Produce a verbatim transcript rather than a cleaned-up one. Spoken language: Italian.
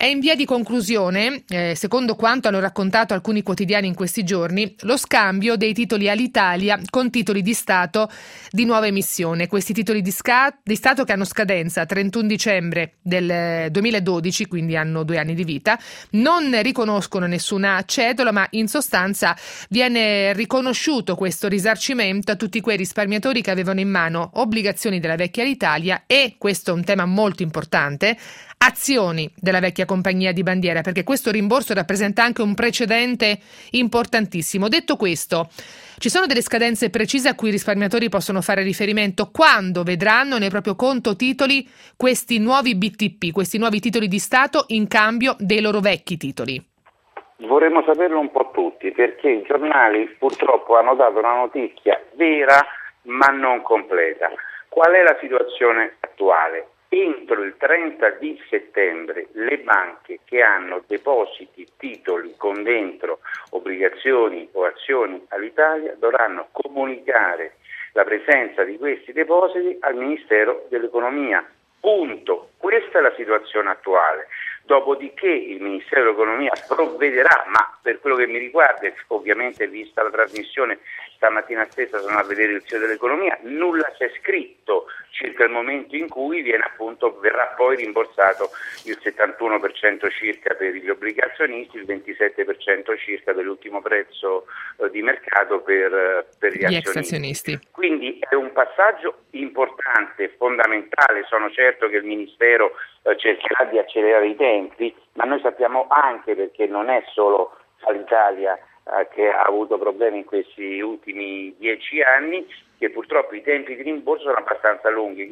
È in via di conclusione, eh, secondo quanto hanno raccontato alcuni quotidiani in questi giorni, lo scambio dei titoli Alitalia con titoli di Stato di nuova emissione. Questi titoli di, sca- di Stato che hanno scadenza trentuno dicembre del duemiladodici, quindi hanno due anni di vita, non riconoscono nessuna cedola, ma in sostanza viene riconosciuto questo risarcimento a tutti quei risparmiatori che avevano in mano obbligazioni della vecchia Alitalia e, questo è un tema molto importante, azioni della vecchia compagnia di bandiera, perché questo rimborso rappresenta anche un precedente importantissimo. Detto questo, ci sono delle scadenze precise a cui i risparmiatori possono fare riferimento quando vedranno nel proprio conto titoli questi nuovi B T P, questi nuovi titoli di Stato in cambio dei loro vecchi titoli? Vorremmo saperlo un po' tutti, perché i giornali purtroppo hanno dato una notizia vera ma non completa. Qual è la situazione attuale? Entro il trenta di settembre le banche che hanno depositi, titoli con dentro obbligazioni o azioni all'Italia dovranno comunicare la presenza di questi depositi al Ministero dell'Economia. Punto. Questa è la situazione attuale. Dopodiché il Ministero dell'Economia provvederà, ma per quello che mi riguarda, ovviamente vista la trasmissione stamattina stessa sono a vedere il sito dell'Economia, nulla c'è scritto circa il momento in cui viene appunto verrà poi rimborsato il settantuno per cento circa per gli obbligazionisti, il ventisette per cento circa dell'ultimo prezzo eh, di mercato per, per gli, gli azionisti. azionisti. Quindi è un passaggio importante, fondamentale. Sono certo che il Ministero eh, cercherà di accelerare i tempi, ma noi sappiamo anche, perché non è solo l'Italia eh, che ha avuto problemi in questi ultimi dieci anni, che purtroppo i tempi di rimborso sono abbastanza lunghi.